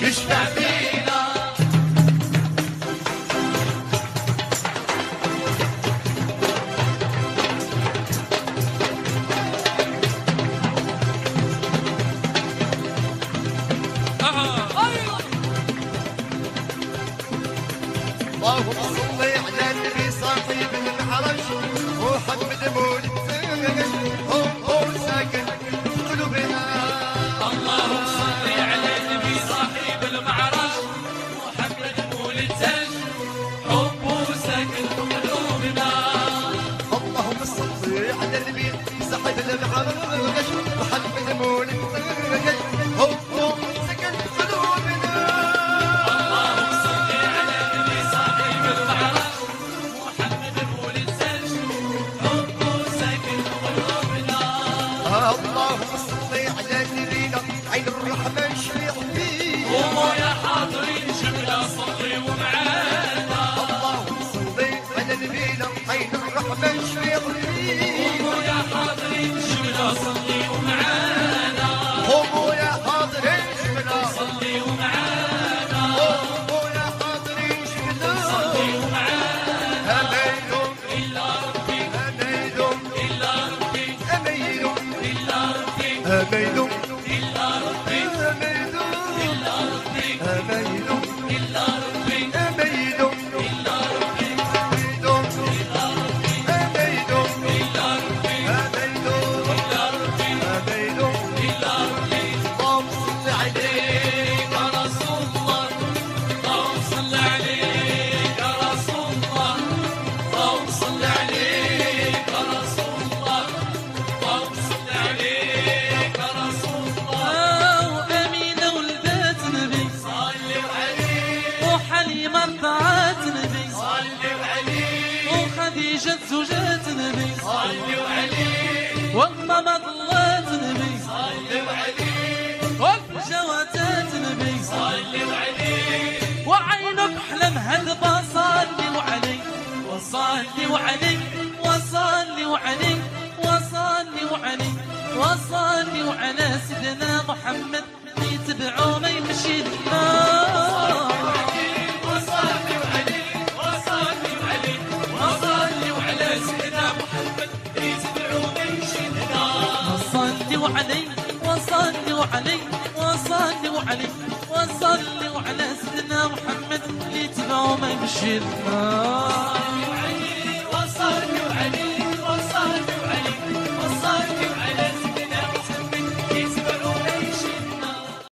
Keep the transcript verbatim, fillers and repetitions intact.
اشفع فينا. اللهم صل على النبي صاحب المعرج محمد مولد هو ساكن في قلوبنا. اللهم صل على النبي صاحب المعرج محمد مولد حبه ساكن في قلوبنا. اللهم صل على النبي صاحب المعرج محمد مولد حبه ساكن في قلوبنا. اللهم صل على النبي صاحب المعرج محمد مولد حبه ساكن في قلوبنا. اللهم صل على نبينا عين الرحمة شفيع فيه. قوموا يا حاضرين جملة صلوا معانا. اللهم صل على نبينا عين الرحمة شفيع فيه. قوموا يا حاضرين جملة صلوا معانا. قوموا يا حاضرين شفنا صلوا معانا. قوموا يا حاضرين شفنا صلوا معانا. أميلهم إلا ربي أميلهم إلا ربي أميلهم إلا ربي أميلهم إلا ربي أميلهم إلا ربي أميلهم إلا ربي أميلهم إلا ربي أميلهم إلا ربي أميلهم إلا ربي أميلهم إلا ربي أميلهم إلا ربي. اللهم صل عليك يا رسول الله اللهم صل عليك يا رسول الله اللهم صل عليك يا رسول الله اللهم صل عليك يا رسول الله. وأمينة ولدت نبي صلوا عليه وحليمة رضعت نبي صلوا عليه وخديجة زوجات نبي صلوا عليه وماما ضلات نبي صلوا عليه وجواتات نبي صلوا عليه وعينك حلم هدبة صلوا عليه وصلوا عليه وصلوا عليه وصلوا عليه وصلوا على سيدنا محمد يتبعوا ما يمشي للنار. وصلوا عليه وصلوا عليه وصلوا على سيدنا محمد يتبعوا يمشي لنا. وصلوا عليه وصلوا عليه وصلوا عليه وصلوا على سيدنا محمد اللي يتبعوا ما يمشي لنا.